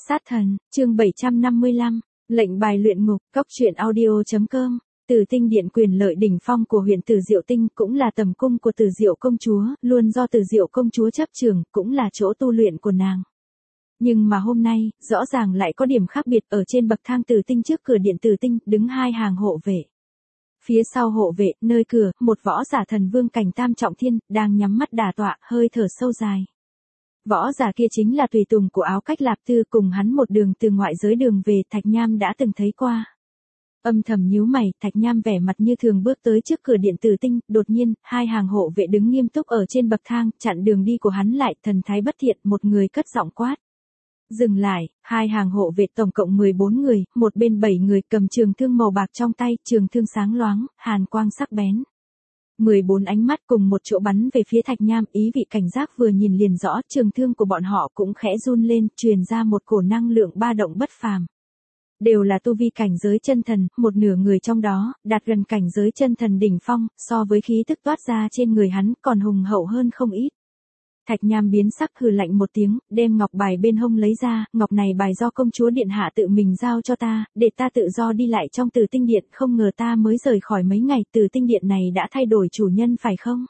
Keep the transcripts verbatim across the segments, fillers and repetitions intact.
Sát thần, chương bảy trăm năm mươi lăm, lệnh bài luyện ngục, cốc truyện audio chấm com. Tử Tinh Điện quyền lợi đỉnh phong của huyện Tử Diệu Tinh cũng là tầm cung của Tử Diệu công chúa, luôn do Tử Diệu công chúa chấp trưởng, cũng là chỗ tu luyện của nàng. Nhưng mà hôm nay, rõ ràng lại có điểm khác biệt, ở trên bậc thang Tử Tinh trước cửa điện Tử Tinh, đứng hai hàng hộ vệ. Phía sau hộ vệ, nơi cửa, một võ giả thần vương cảnh tam trọng thiên, đang nhắm mắt đả tọa, hơi thở sâu dài. Võ giả kia chính là tùy tùng của Áo Cách Lạp Tư, cùng hắn một đường từ ngoại giới đường về, Thạch Nham đã từng thấy qua. Âm thầm nhíu mày, Thạch Nham vẻ mặt như thường bước tới trước cửa điện Tử Tinh, đột nhiên, hai hàng hộ vệ đứng nghiêm túc ở trên bậc thang, chặn đường đi của hắn lại, thần thái bất thiện, một người cất giọng quát. Dừng lại, hai hàng hộ vệ tổng cộng mười bốn người, một bên bảy người cầm trường thương màu bạc trong tay, trường thương sáng loáng, hàn quang sắc bén. mười bốn ánh mắt cùng một chỗ bắn về phía Thạch Nham, ý vị cảnh giác vừa nhìn liền rõ, trường thương của bọn họ cũng khẽ run lên, truyền ra một cổ năng lượng ba động bất phàm. Đều là tu vi cảnh giới chân thần, một nửa người trong đó, đạt gần cảnh giới chân thần đỉnh phong, so với khí tức toát ra trên người hắn, còn hùng hậu hơn không ít. Thạch Nham biến sắc hừ lạnh một tiếng, đem ngọc bài bên hông lấy ra, ngọc này bài do công chúa điện hạ tự mình giao cho ta, để ta tự do đi lại trong Tử Tinh Điện, không ngờ ta mới rời khỏi mấy ngày, Tử Tinh Điện này đã thay đổi chủ nhân phải không?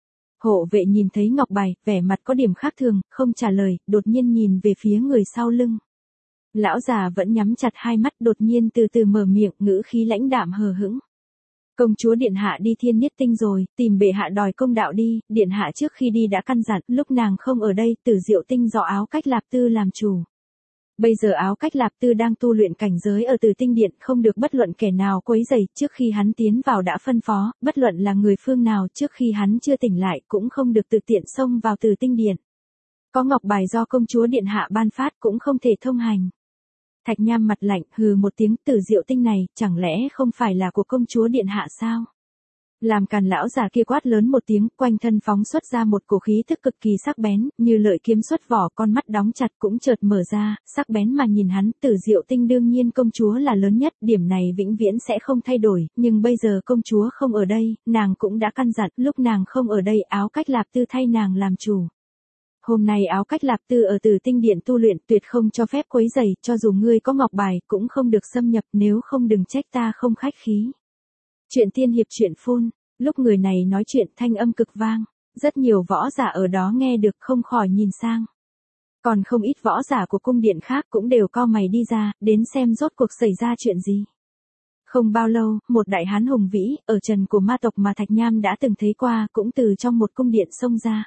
Hộ vệ nhìn thấy ngọc bài, vẻ mặt có điểm khác thường, không trả lời, đột nhiên nhìn về phía người sau lưng. Lão già vẫn nhắm chặt hai mắt, đột nhiên từ từ mở miệng, ngữ khí lãnh đạm hờ hững. Công chúa điện hạ đi Thiên Niết Tinh rồi, tìm bệ hạ đòi công đạo đi, điện hạ trước khi đi đã căn dặn, lúc nàng không ở đây, Tử Diệu Tinh do Áo Cách Lạp Tư làm chủ. Bây giờ Áo Cách Lạp Tư đang tu luyện cảnh giới ở Tử Tinh Điện, không được bất luận kẻ nào quấy rầy, trước khi hắn tiến vào đã phân phó, bất luận là người phương nào trước khi hắn chưa tỉnh lại cũng không được tự tiện xông vào Tử Tinh Điện. Có ngọc bài do công chúa điện hạ ban phát cũng không thể thông hành. Thạch Nham mặt lạnh, hừ một tiếng, Tử Diệu Tinh này, chẳng lẽ không phải là của công chúa điện hạ sao? Làm càn lão già kia quát lớn một tiếng, quanh thân phóng xuất ra một cổ khí thức cực kỳ sắc bén, như lợi kiếm xuất vỏ, con mắt đóng chặt cũng chợt mở ra, sắc bén mà nhìn hắn, Tử Diệu Tinh đương nhiên công chúa là lớn nhất, điểm này vĩnh viễn sẽ không thay đổi, nhưng bây giờ công chúa không ở đây, nàng cũng đã căn dặn, lúc nàng không ở đây, Áo Cách Lạp Tư thay nàng làm chủ. Hôm nay Áo Cách Lạp Tư ở Tử Tinh Điện tu luyện, tuyệt không cho phép quấy rầy, cho dù ngươi có ngọc bài cũng không được xâm nhập, nếu không đừng trách ta không khách khí. Chuyện tiên hiệp truyện phun, lúc người này nói chuyện thanh âm cực vang, rất nhiều võ giả ở đó nghe được không khỏi nhìn sang. Còn không ít võ giả của cung điện khác cũng đều cau mày đi ra, đến xem rốt cuộc xảy ra chuyện gì. Không bao lâu, một đại hán hùng vĩ, ở trần của ma tộc mà Thạch Nham đã từng thấy qua, cũng từ trong một cung điện xông ra.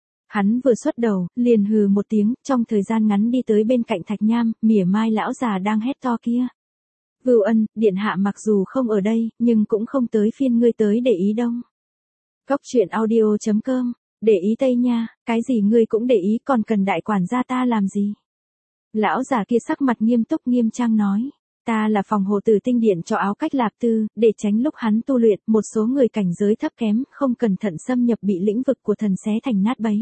Hắn vừa xuất đầu, liền hừ một tiếng, trong thời gian ngắn đi tới bên cạnh Thạch Nham, mỉa mai lão già đang hét to kia. Vưu Ân, điện hạ mặc dù không ở đây, nhưng cũng không tới phiên ngươi tới để ý đâu. Cốc truyện audio chấm com, để ý Tây nha, cái gì ngươi cũng để ý, còn cần đại quản gia ta làm gì? Lão già kia sắc mặt nghiêm túc nghiêm trang nói. Ta là phòng hộ Tử Tinh Điện cho Áo Cách Lạp Tư, để tránh lúc hắn tu luyện, một số người cảnh giới thấp kém, không cẩn thận xâm nhập bị lĩnh vực của thần xé thành nát bấy.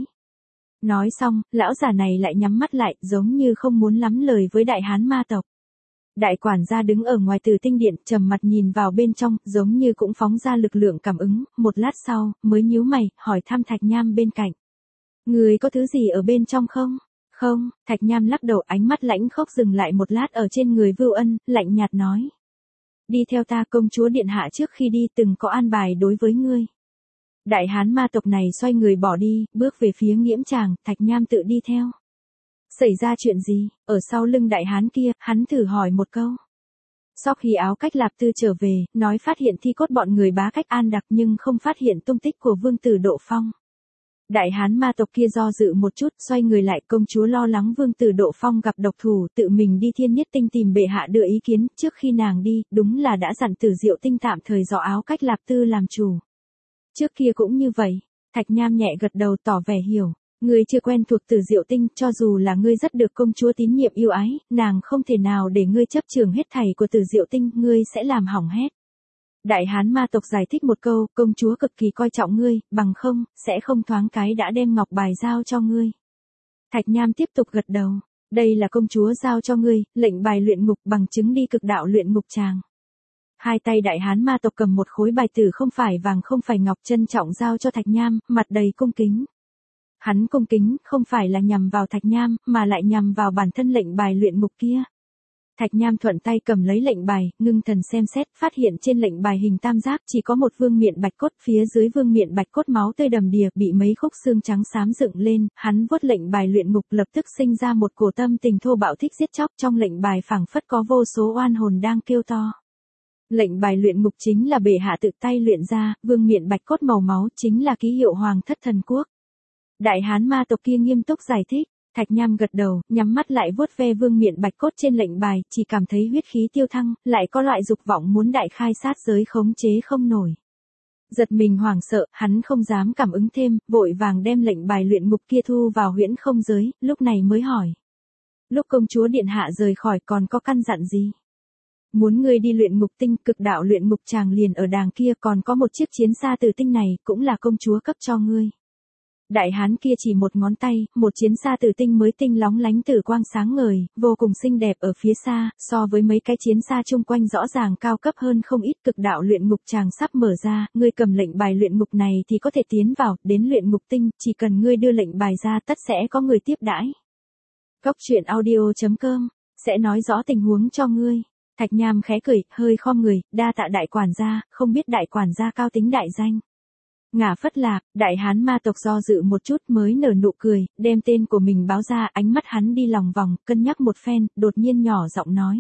Nói xong, lão già này lại nhắm mắt lại, giống như không muốn lắm lời với đại hán ma tộc. Đại quản gia đứng ở ngoài Tử Tinh Điện, trầm mặt nhìn vào bên trong, giống như cũng phóng ra lực lượng cảm ứng, một lát sau, mới nhíu mày, hỏi thăm Thạch Nham bên cạnh. Người có thứ gì ở bên trong không? Không, Thạch Nham lắc đầu, ánh mắt lãnh khốc dừng lại một lát ở trên người Vưu Ân, lạnh nhạt nói. Đi theo ta, công chúa điện hạ trước khi đi từng có an bài đối với ngươi. Đại hán ma tộc này xoay người bỏ đi, bước về phía Nghiễm Tràng, Thạch Nham tự đi theo. Xảy ra chuyện gì? Ở sau lưng đại hán kia, hắn thử hỏi một câu. Sau khi Áo Cách Lạp Tư trở về, nói phát hiện thi cốt bọn người Bá Cách An Đặc nhưng không phát hiện tung tích của Vương Tử Độ Phong. Đại hán ma tộc kia do dự một chút, xoay người lại, công chúa lo lắng Vương Tử Độ Phong gặp độc thủ, tự mình đi Thiên Niết Tinh tìm bệ hạ đưa ý kiến, trước khi nàng đi, đúng là đã dặn Tử Diệu Tinh tạm thời do Áo Cách Lạp Tư làm chủ. Trước kia cũng như vậy, Thạch Nham nhẹ gật đầu tỏ vẻ hiểu, ngươi chưa quen thuộc Tử Diệu Tinh, cho dù là ngươi rất được công chúa tín nhiệm yêu ái, nàng không thể nào để ngươi chấp trường hết thảy của Tử Diệu Tinh, ngươi sẽ làm hỏng hết. Đại hán ma tộc giải thích một câu, công chúa cực kỳ coi trọng ngươi, bằng không, sẽ không thoáng cái đã đem ngọc bài giao cho ngươi. Thạch Nham tiếp tục gật đầu, đây là công chúa giao cho ngươi, lệnh bài luyện ngục, bằng chứng đi cực đạo luyện ngục tràng. Hai tay đại hán ma tộc cầm một khối bài tử không phải vàng không phải ngọc, trân trọng giao cho Thạch Nham, mặt đầy cung kính. Hắn cung kính, không phải là nhằm vào Thạch Nham, mà lại nhằm vào bản thân lệnh bài luyện ngục kia. Thạch Nham thuận tay cầm lấy lệnh bài, ngưng thần xem xét, phát hiện trên lệnh bài hình tam giác chỉ có một vương miện bạch cốt, phía dưới vương miện bạch cốt máu tươi đầm đìa, bị mấy khúc xương trắng xám dựng lên, hắn vuốt lệnh bài luyện ngục lập tức sinh ra một cổ tâm tình thô bạo thích giết chóc, trong lệnh bài phảng phất có vô số oan hồn đang kêu to. Lệnh bài luyện ngục chính là bệ hạ tự tay luyện ra, vương miện bạch cốt màu máu chính là ký hiệu Hoàng Thất Thần Quốc. Đại hán ma tộc kia nghiêm túc giải thích. Thạch Nham gật đầu, nhắm mắt lại vuốt ve vương miện bạch cốt trên lệnh bài, chỉ cảm thấy huyết khí tiêu thăng, lại có loại dục vọng muốn đại khai sát giới khống chế không nổi. Giật mình hoảng sợ, hắn không dám cảm ứng thêm, vội vàng đem lệnh bài luyện ngục kia thu vào huyễn không giới, lúc này mới hỏi. Lúc công chúa điện hạ rời khỏi còn có căn dặn gì? Muốn ngươi đi luyện ngục tinh, cực đạo luyện ngục chàng liền ở đàng kia, còn có một chiếc chiến xa từ tinh này, cũng là công chúa cấp cho ngươi. Đại hán kia chỉ một ngón tay, một chiến xa tử tinh mới tinh lóng lánh tử quang sáng ngời, vô cùng xinh đẹp ở phía xa, so với mấy cái chiến xa chung quanh rõ ràng cao cấp hơn không ít. Cực đạo luyện ngục chàng sắp mở ra, ngươi cầm lệnh bài luyện ngục này thì có thể tiến vào, đến luyện ngục tinh, chỉ cần ngươi đưa lệnh bài ra tất sẽ có người tiếp đãi. Cốc truyện audio chấm com, sẽ nói rõ tình huống cho ngươi. Thạch Nham khẽ cười, hơi khom người, đa tạ đại quản gia, không biết đại quản gia cao tính đại danh. Ngả Phất Lạp, đại hán ma tộc do dự một chút mới nở nụ cười, đem tên của mình báo ra, ánh mắt hắn đi lòng vòng, cân nhắc một phen, đột nhiên nhỏ giọng nói.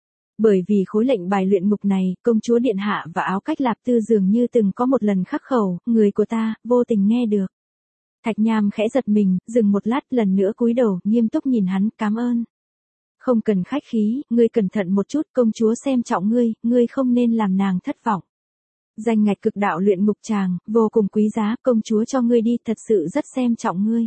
Bởi vì khối lệnh bài luyện ngục này, công chúa điện hạ và Áo Cách Lạp Tư dường như từng có một lần khắc khẩu, người của ta, vô tình nghe được. Thạch Nham khẽ giật mình, dừng một lát, lần nữa cúi đầu, nghiêm túc nhìn hắn, cảm ơn. Không cần khách khí, ngươi cẩn thận một chút, công chúa xem trọng ngươi, ngươi không nên làm nàng thất vọng. Danh ngạch cực đạo luyện ngục chàng, vô cùng quý giá, công chúa cho ngươi đi, thật sự rất xem trọng ngươi.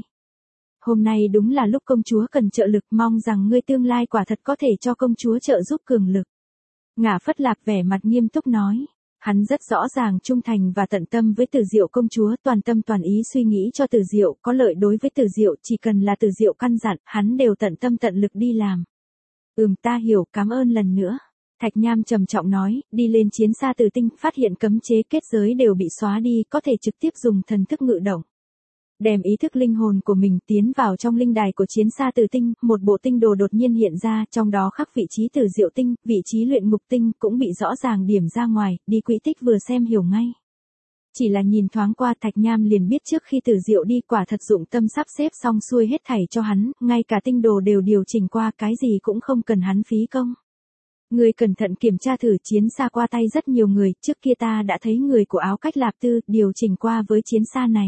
Hôm nay đúng là lúc công chúa cần trợ lực, mong rằng ngươi tương lai quả thật có thể cho công chúa trợ giúp cường lực. Ngả Phất Lạp vẻ mặt nghiêm túc nói, hắn rất rõ ràng trung thành và tận tâm với Từ Diệu công chúa, toàn tâm toàn ý suy nghĩ cho Từ Diệu, có lợi đối với Từ Diệu, chỉ cần là Từ Diệu căn dặn, hắn đều tận tâm tận lực đi làm. Ừm, ta hiểu, cảm ơn lần nữa. Thạch Nham trầm trọng nói, đi lên chiến xa tử tinh, phát hiện cấm chế kết giới đều bị xóa đi, có thể trực tiếp dùng thần thức ngự động. Đem ý thức linh hồn của mình tiến vào trong linh đài của chiến xa tử tinh, một bộ tinh đồ đột nhiên hiện ra, trong đó khắc vị trí Từ Diệu tinh, vị trí luyện ngục tinh cũng bị rõ ràng điểm ra ngoài, đi quỹ tích vừa xem hiểu ngay. Chỉ là nhìn thoáng qua Thạch Nham liền biết trước khi Từ Diệu đi quả thật dụng tâm sắp xếp xong xuôi hết thảy cho hắn, ngay cả tinh đồ đều điều chỉnh qua, cái gì cũng không cần hắn phí công. Người cẩn thận kiểm tra thử, chiến xa qua tay rất nhiều người, trước kia ta đã thấy người của Áo Cách Lạp Tư điều chỉnh qua với chiến xa này.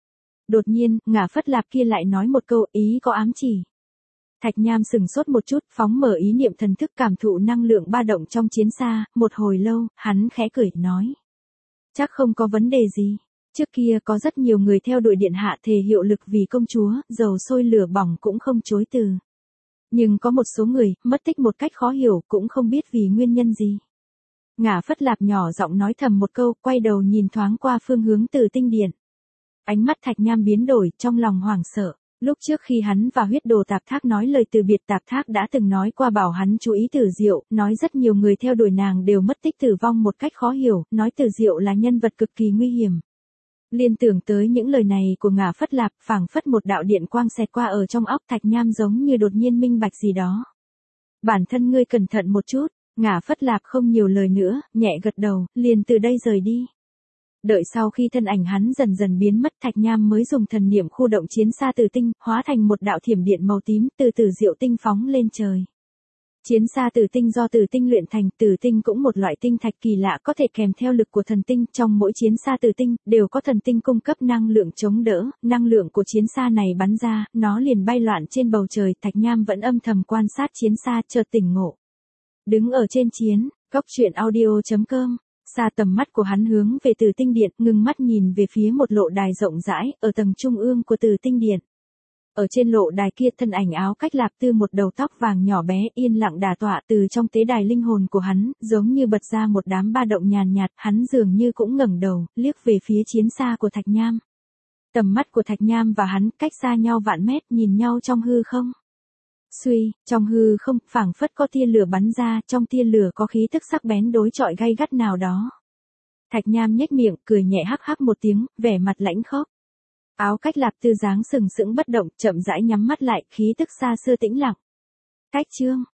Đột nhiên, Ngả Phất Lạp kia lại nói một câu, ý có ám chỉ. Thạch Nham sừng sốt một chút, phóng mở ý niệm thần thức cảm thụ năng lượng ba động trong chiến xa, một hồi lâu, hắn khẽ cười, nói. Chắc không có vấn đề gì. Trước kia có rất nhiều người theo đuổi điện hạ thề hiệu lực vì công chúa, dầu sôi lửa bỏng cũng không chối từ. Nhưng có một số người, mất tích một cách khó hiểu, cũng không biết vì nguyên nhân gì. Ngả Phất Lạp nhỏ giọng nói thầm một câu, quay đầu nhìn thoáng qua phương hướng Từ Tinh Điện. Ánh mắt Thạch Nham biến đổi, trong lòng hoảng sợ. Lúc trước khi hắn và huyết đồ Tạp Thác nói lời từ biệt, Tạp Thác đã từng nói qua bảo hắn chú ý Từ Diệu, nói rất nhiều người theo đuổi nàng đều mất tích tử vong một cách khó hiểu, nói Từ Diệu là nhân vật cực kỳ nguy hiểm. Liên tưởng tới những lời này của Ngả Phất Lạp, phảng phất một đạo điện quang xẹt qua ở trong óc Thạch Nham, giống như đột nhiên minh bạch gì đó. Bản thân ngươi cẩn thận một chút. Ngả Phất Lạp không nhiều lời nữa, nhẹ gật đầu, liền từ đây rời đi. Đợi sau khi thân ảnh hắn dần dần biến mất, Thạch Nham mới dùng thần niệm khu động chiến xa Từ Tinh, hóa thành một đạo thiểm điện màu tím, từ Từ Diệu tinh phóng lên trời. Chiến xa Từ Tinh do Từ Tinh luyện thành, Từ Tinh cũng một loại tinh thạch kỳ lạ có thể kèm theo lực của thần tinh, trong mỗi chiến xa Từ Tinh đều có thần tinh cung cấp năng lượng chống đỡ, năng lượng của chiến xa này bắn ra, nó liền bay loạn trên bầu trời. Thạch Nham vẫn âm thầm quan sát chiến xa, chợt tỉnh ngộ. Đứng ở trên chiến, cốc truyện audio chấm com, xa tầm mắt của hắn hướng về Từ Tinh Điện, ngưng mắt nhìn về phía một lộ đài rộng rãi, ở tầng trung ương của Từ Tinh Điện. Ở trên lộ đài kia, thân ảnh Áo Cách Lạp Tư một đầu tóc vàng nhỏ bé yên lặng đả tọa, từ trong tế đài linh hồn của hắn, giống như bật ra một đám ba động nhàn nhạt, hắn dường như cũng ngẩng đầu, liếc về phía chiến xa của Thạch Nham. Tầm mắt của Thạch Nham và hắn cách xa nhau vạn mét, nhìn nhau trong hư không. Suy, trong hư không, phảng phất có tia lửa bắn ra, trong tia lửa có khí tức sắc bén đối chọi gay gắt nào đó. Thạch Nham nhếch miệng, cười nhẹ hắc hắc một tiếng, vẻ mặt lãnh khốc. Áo cách lạp tư dáng sừng sững bất động, chậm rãi nhắm mắt lại, khí tức xa xưa tĩnh lặng. Cách chương.